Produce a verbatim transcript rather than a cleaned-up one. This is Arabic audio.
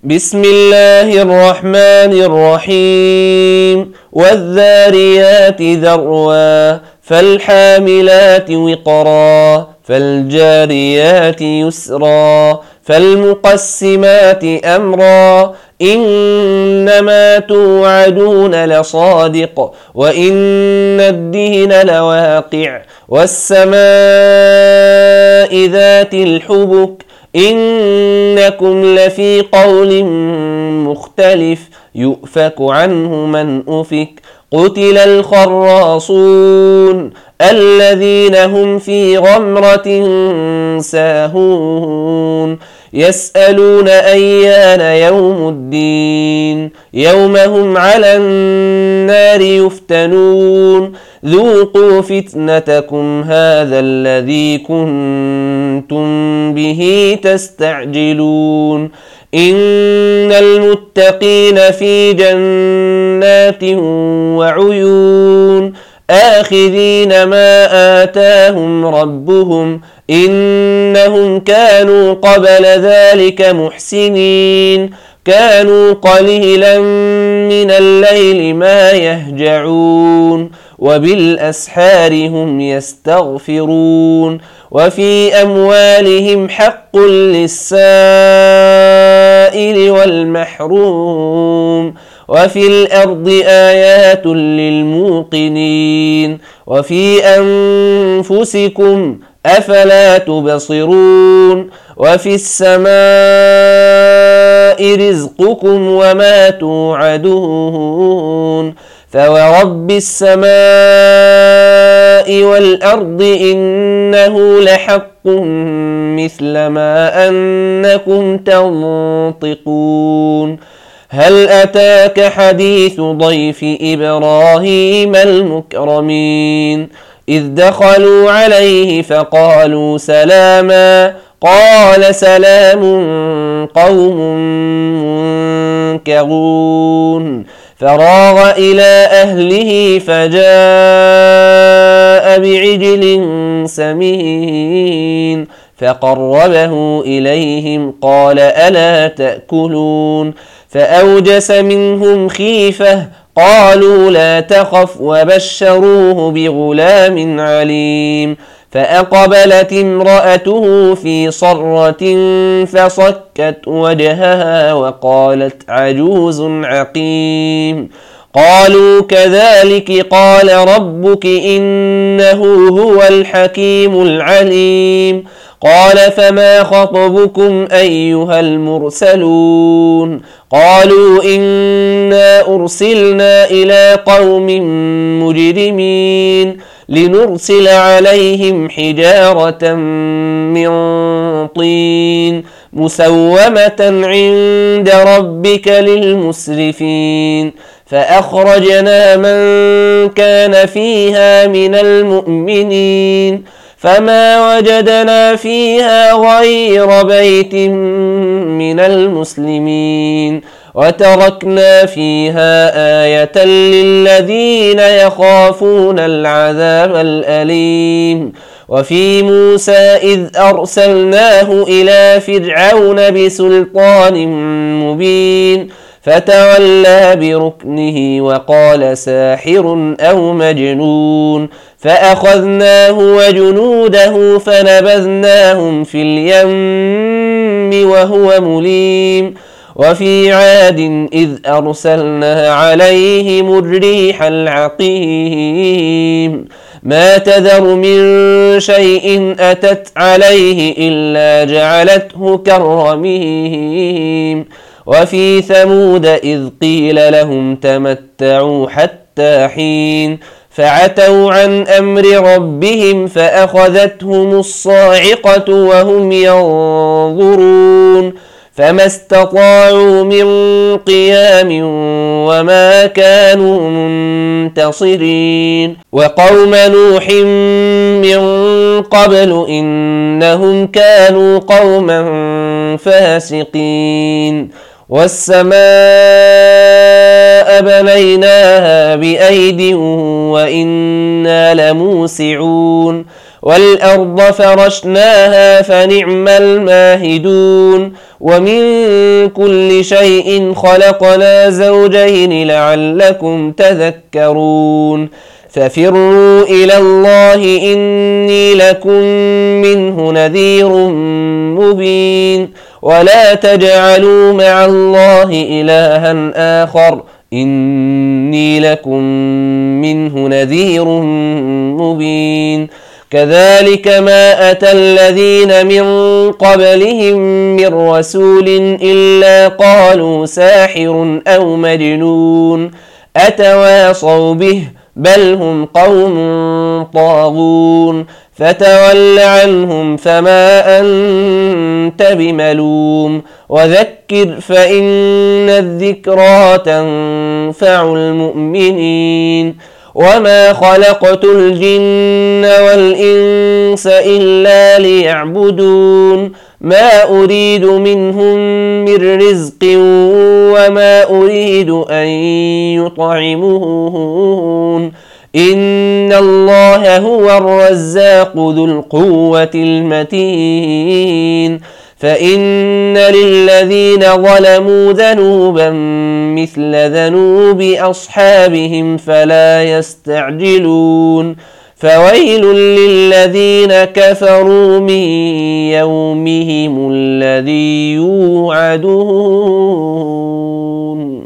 بسم الله الرحمن الرحيم والذاريات ذروا فالحاملات وقرا فالجاريات يسرا فالمقسمات أمرا إنما توعدون لصادق وإن الدين لواقع والسماء ذات الحبك إنكم لفي قول مختلف يؤفك عنه من أفك قتل الخراصون الذين هم في غمرة ساهون يسألون أيان يوم الدين يوم هم على النار يفتنون ذوقوا فتنتكم هذا الذي كنتم به تستعجلون إن المتقين في جنات وعيون آخذين ما آتاهم ربهم إنهم كانوا قبل ذلك محسنين كانوا قليلا من الليل ما يهجعون وبالأسحار هم يستغفرون وفي أموالهم حق للسائل والمحروم وفي الأرض آيات للموقنين وفي أنفسكم أفلا تبصرون وفي السماء رزقكم وما توعدون فورب السماء والأرض إنه لحق مثل ما أنكم تنطقون هل أتاك حديث ضيف إبراهيم المكرمين إذ دخلوا عليه فقالوا سلاما قال سلام قوم منكرون فراغ إلى أهله فجاء بعجل سمين فقربه إليهم قال ألا تأكلون فأوجس منهم خيفة قالوا لا تخف وبشروه بغلام عليم فأقبلت امرأته في صرة فصكت وجهها وقالت عجوز عقيم قالوا كذلك قال ربك إنه هو الحكيم العليم قال فما خطبكم أيها المرسلون قالوا إنا أرسلنا إلى قوم مجرمين لنرسل عليهم حجارة من طين مسومة عند ربك للمسرفين فأخرجنا من كان فيها من المؤمنين فما وجدنا فيها غير بيت من المسلمين وتركنا فيها آية للذين يخافون العذاب الأليم وفي موسى إذ أرسلناه إلى فرعون بسلطان مبين فتولى بركنه وقال ساحر أو مجنون فأخذناه وجنوده فنبذناهم في اليم وهو مليم وفي عاد إذ أرسلنا عليهم الريح العقيم ما تذر من شيء أتت عليه إلا جعلته كالرميم وفي ثمود إذ قيل لهم تمتعوا حتى حين فعتوا عن أمر ربهم فأخذتهم الصاعقة وهم ينظرون فما استطاعوا من قيام وما كانوا منتصرين وقوم نوح من قبل إنهم كانوا قوما فاسقين والسماء بنيناها بأيد وإنا لموسعون والأرض فرشناها فنعم الماهدون ومن كل شيء خلقنا زوجين لعلكم تذكرون ففروا إلى الله إني لكم منه نذير مبين ولا تجعلوا مع الله إلها آخر إني لكم منه نذير مبين كذلك ما أتى الذين من قبلهم من رسول إلا قالوا ساحر أو مجنون أتواصوا به بل هم قوم طاغون فتول عنهم فما أنت بملوم وذكر فإن الذكرى تنفع المؤمنين وما خلقت الجن والإنس إلا ليعبدون ما أريد منهم من رزق وما أريد أن يطعمون إن الله هو الرزاق ذو القوة المتين فإن للذين ظلموا ذنوبا مثل ذنوب أصحابهم فلا يستعجلون فويل للذين كفروا من يومهم الذي يوعدون.